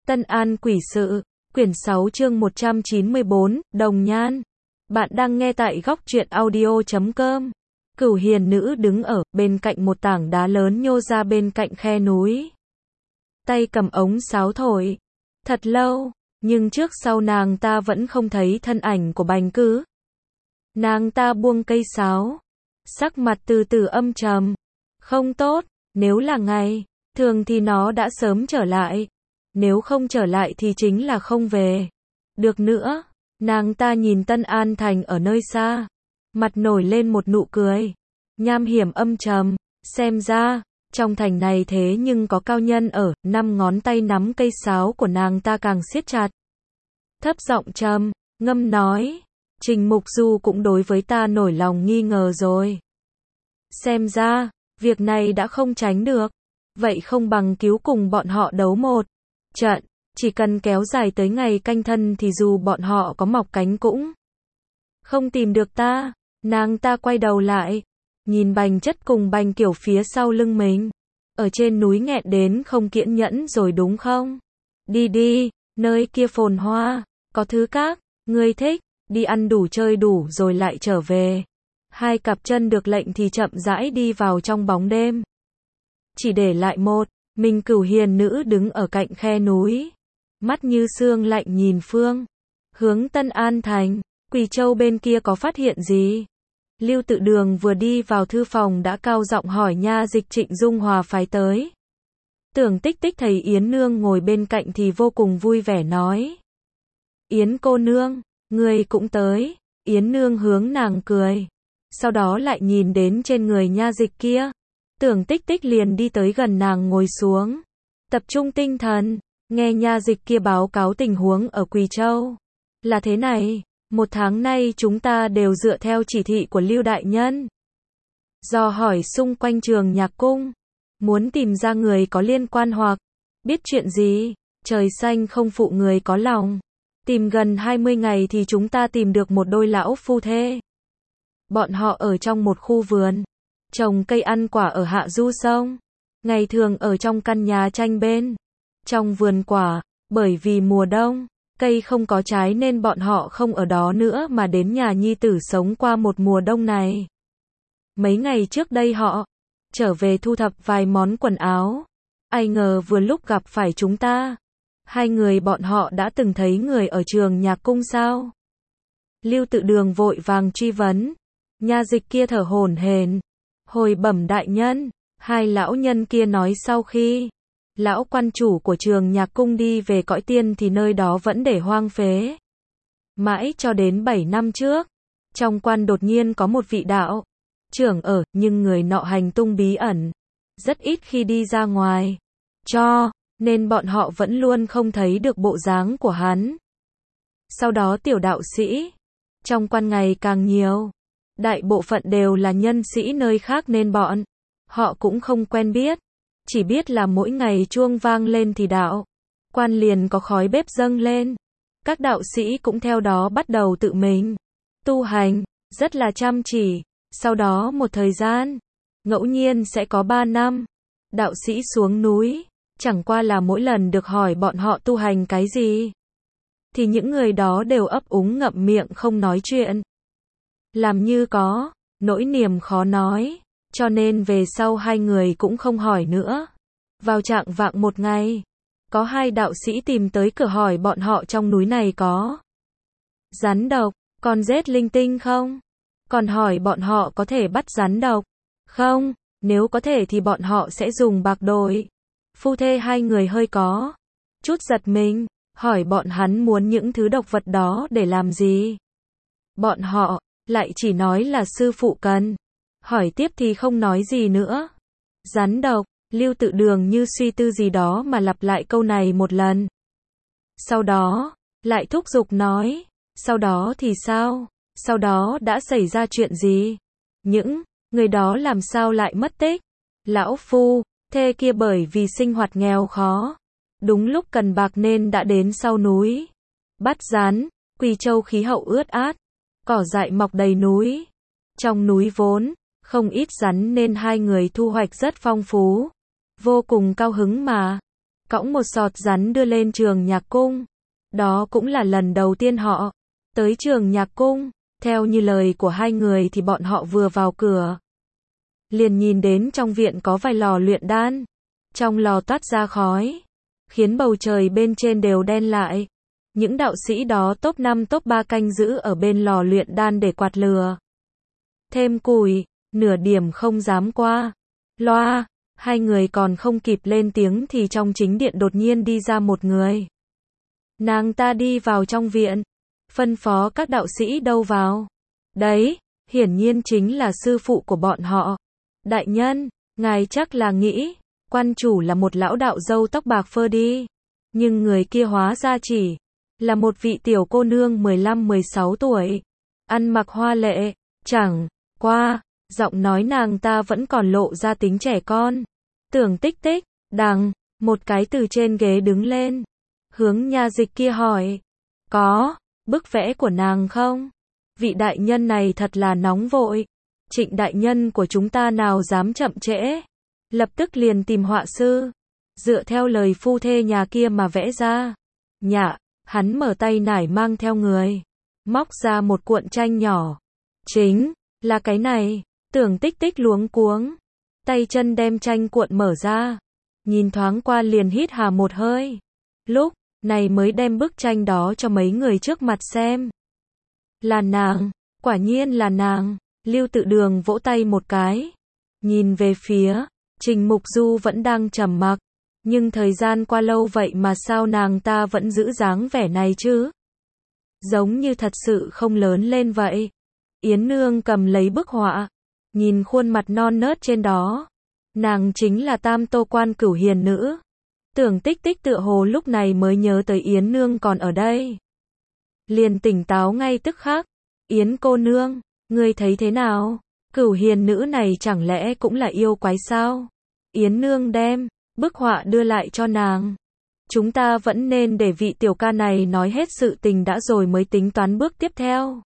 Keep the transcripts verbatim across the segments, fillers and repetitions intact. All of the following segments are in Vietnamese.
Tân An Quỷ Sự, quyển sáu chương một trăm chín mươi bốn, Đồng Nhan. Bạn đang nghe tại góc truyện audio chấm com. Cửu hiền nữ đứng ở bên cạnh một tảng đá lớn nhô ra bên cạnh khe núi. Tay cầm ống sáo thổi. Thật lâu, nhưng trước sau nàng ta vẫn không thấy thân ảnh của Bành Cứ. Nàng ta buông cây sáo, sắc mặt từ từ âm trầm. Không tốt, nếu là ngày thường thì nó đã sớm trở lại. Nếu không trở lại thì chính là không về được nữa. Nàng ta nhìn Tân An Thành ở nơi xa, mặt nổi lên một nụ cười nham hiểm âm trầm. Xem ra trong thành này thế nhưng có cao nhân ở. Năm ngón tay nắm cây sáo của nàng ta càng siết chặt, thấp giọng trầm ngâm nói: Trình Mục Du cũng đối với ta nổi lòng nghi ngờ rồi. Xem ra việc này đã không tránh được. Vậy không bằng cứu cùng bọn họ đấu một trận, chỉ cần kéo dài tới ngày canh thân thì dù bọn họ có mọc cánh cũng không tìm được ta. Nàng ta quay đầu lại, nhìn Bành Chất cùng Bành Kiểu phía sau lưng mình. Ở trên núi nghẹn đến không kiên nhẫn rồi đúng không? Đi đi, nơi kia phồn hoa, có thứ các ngươi thích, đi ăn đủ chơi đủ rồi lại trở về. Hai cặp chân được lệnh thì chậm rãi đi vào trong bóng đêm. Chỉ để lại một mình Cửu hiền nữ đứng ở cạnh khe núi, mắt như xương lạnh nhìn phương hướng Tân An Thành. Quỳ Châu bên kia có phát hiện gì? Lưu Tự Đường vừa đi vào thư phòng đã cao giọng hỏi nha dịch Trịnh Dung Hòa phái tới. Tưởng Tích Tích thấy Yến nương ngồi bên cạnh thì vô cùng vui vẻ nói: Yến cô nương, người cũng tới. Yến nương hướng nàng cười, sau đó lại nhìn đến trên người nha dịch kia. Tưởng Tích Tích liền đi tới gần nàng ngồi xuống, tập trung tinh thần, nghe nha dịch kia báo cáo tình huống ở Quỳ Châu. Là thế này, một tháng nay chúng ta đều dựa theo chỉ thị của Lưu đại nhân, dò hỏi xung quanh Trường Nhạc Cung, muốn tìm ra người có liên quan hoặc biết chuyện gì. Trời xanh không phụ người có lòng, tìm gần hai mươi ngày thì chúng ta tìm được một đôi lão phu thê. Bọn họ ở trong một khu vườn, trồng cây ăn quả ở hạ du sông, ngày thường ở trong căn nhà tranh bên trong vườn quả. Bởi vì mùa đông, cây không có trái nên bọn họ không ở đó nữa mà đến nhà nhi tử sống qua một mùa đông này. Mấy ngày trước đây họ trở về thu thập vài món quần áo, ai ngờ vừa lúc gặp phải chúng ta. Hai người bọn họ đã từng thấy người ở Trường Nhạc Cung sao? Lưu Tự Đường vội vàng truy vấn. Nha dịch kia thở hổn hển, hồi bẩm đại nhân, hai lão nhân kia nói sau khi lão quan chủ của Trường Nhạc Cung đi về cõi tiên thì nơi đó vẫn để hoang phế. Mãi cho đến bảy năm trước, trong quan đột nhiên có một vị đạo trưởng ở, nhưng người nọ hành tung bí ẩn, rất ít khi đi ra ngoài, cho nên bọn họ vẫn luôn không thấy được bộ dáng của hắn. Sau đó tiểu đạo sĩ trong quan ngày càng nhiều, đại bộ phận đều là nhân sĩ nơi khác nên bọn họ cũng không quen biết, chỉ biết là mỗi ngày chuông vang lên thì đạo quan liền có khói bếp dâng lên. Các đạo sĩ cũng theo đó bắt đầu tự mình tu hành, rất là chăm chỉ. Sau đó một thời gian, ngẫu nhiên sẽ có ba năm, đạo sĩ xuống núi, chẳng qua là mỗi lần được hỏi bọn họ tu hành cái gì, thì những người đó đều ấp úng ngậm miệng không nói chuyện, làm như có nỗi niềm khó nói, cho nên về sau hai người cũng không hỏi nữa. Vào trạng vạng một ngày, có hai đạo sĩ tìm tới cửa hỏi bọn họ trong núi này có rắn độc, con rết linh tinh không? Còn hỏi bọn họ có thể bắt rắn độc không? Nếu có thể thì bọn họ sẽ dùng bạc đổi. Phu thê hai người hơi có chút giật mình, hỏi bọn hắn muốn những thứ độc vật đó để làm gì. Bọn họ lại chỉ nói là sư phụ cần. Hỏi tiếp thì không nói gì nữa. Rắn độc, Lưu Tự Đường như suy tư gì đó mà lặp lại câu này một lần. Sau đó, lại thúc giục nói, sau đó thì sao? Sau đó đã xảy ra chuyện gì? Những người đó làm sao lại mất tích? Lão phu thê kia bởi vì sinh hoạt nghèo khó, đúng lúc cần bạc nên đã đến sau núi bắt rắn. Quỳ Châu khí hậu ướt át, cỏ dại mọc đầy núi. Trong núi vốn không ít rắn nên hai người thu hoạch rất phong phú, vô cùng cao hứng mà cõng một sọt rắn đưa lên trường nhạc cung. Đó cũng là lần đầu tiên họ tới trường nhạc cung. Theo như lời của hai người thì bọn họ vừa vào cửa, liền nhìn đến trong viện có vài lò luyện đan. Trong lò toát ra khói, khiến bầu trời bên trên đều đen lại. Những đạo sĩ đó top năm top ba canh giữ ở bên lò luyện đan để quạt lửa. Thêm củi, nửa điểm không dám qua loa. Hai người còn không kịp lên tiếng thì trong chính điện đột nhiên đi ra một người. Nàng ta đi vào trong viện, phân phó các đạo sĩ đâu vào. Đấy, hiển nhiên chính là sư phụ của bọn họ. Đại nhân, ngài chắc là nghĩ, quan chủ là một lão đạo râu tóc bạc phơ đi. Nhưng người kia hóa ra chỉ là một vị tiểu cô nương mười lăm mười sáu tuổi. Ăn mặc hoa lệ, chẳng qua, giọng nói nàng ta vẫn còn lộ ra tính trẻ con. Tưởng Tích Tích, đằng, một cái từ trên ghế đứng lên. Hướng nha dịch kia hỏi. Có, bức vẽ của nàng không? Vị đại nhân này thật là nóng vội. Trịnh đại nhân của chúng ta nào dám chậm trễ. Lập tức liền tìm họa sư. Dựa theo lời phu thê nhà kia mà vẽ ra. Nhạ, hắn mở tay nải mang theo người. Móc ra một cuộn tranh nhỏ. Chính là cái này. Tưởng Tích Tích luống cuống. Tay chân đem tranh cuộn mở ra. Nhìn thoáng qua liền hít hà một hơi. Lúc này mới đem bức tranh đó cho mấy người trước mặt xem. Là nàng, quả nhiên là nàng. Lưu Tự Đường vỗ tay một cái. Nhìn về phía Trình Mục Du vẫn đang trầm mặc. Nhưng thời gian qua lâu vậy mà sao nàng ta vẫn giữ dáng vẻ này chứ? Giống như thật sự không lớn lên vậy. Yến Nương cầm lấy bức họa. Nhìn khuôn mặt non nớt trên đó. Nàng chính là Tam Tô Quan Cửu Hiền Nữ. Tưởng Tích Tích tựa hồ lúc này mới nhớ tới Yến Nương còn ở đây. Liền tỉnh táo ngay tức khắc. Yến cô nương, ngươi thấy thế nào? Cửu Hiền Nữ này chẳng lẽ cũng là yêu quái sao? Yến Nương đem bức họa đưa lại cho nàng. Chúng ta vẫn nên để vị tiểu ca này nói hết sự tình đã rồi mới tính toán bước tiếp theo.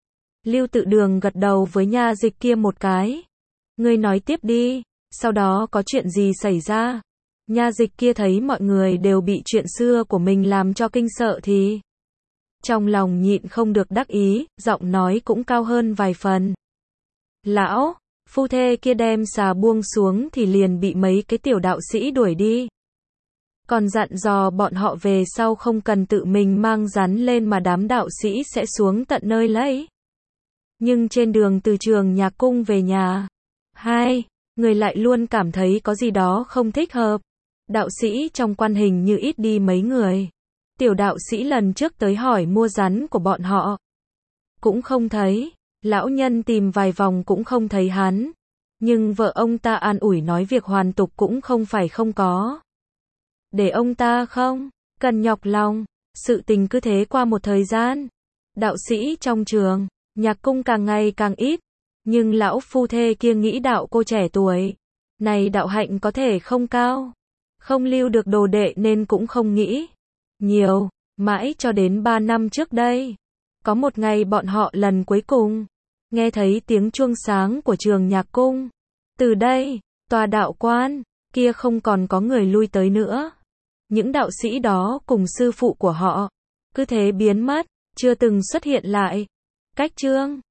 Lưu Tự Đường gật đầu với nha dịch kia một cái. Ngươi nói tiếp đi, sau đó có chuyện gì xảy ra? Nha dịch kia thấy mọi người đều bị chuyện xưa của mình làm cho kinh sợ thì trong lòng nhịn không được đắc ý, giọng nói cũng cao hơn vài phần. Lão, phu thê kia đem xà buông xuống thì liền bị mấy cái tiểu đạo sĩ đuổi đi. Còn dặn dò bọn họ về sau không cần tự mình mang rắn lên mà đám đạo sĩ sẽ xuống tận nơi lấy. Nhưng trên đường từ trường nhạc cung về nhà, hai người lại luôn cảm thấy có gì đó không thích hợp. Đạo sĩ trong quan hình như ít đi mấy người. Tiểu đạo sĩ lần trước tới hỏi mua rắn của bọn họ cũng không thấy. Lão nhân tìm vài vòng cũng không thấy hắn. Nhưng vợ ông ta an ủi nói việc hoàn tục cũng không phải không có. Để ông ta không cần nhọc lòng. Sự tình cứ thế qua một thời gian. Đạo sĩ trong trường nhạc cung càng ngày càng ít. Nhưng lão phu thê kia nghĩ đạo cô trẻ tuổi này đạo hạnh có thể không cao, không lưu được đồ đệ nên cũng không nghĩ nhiều. Mãi cho đến ba năm trước đây, có một ngày bọn họ lần cuối cùng nghe thấy tiếng chuông sáng của trường nhạc cung. Từ đây, tòa đạo quan kia không còn có người lui tới nữa. Những đạo sĩ đó cùng sư phụ của họ cứ thế biến mất, chưa từng xuất hiện lại. Cách chương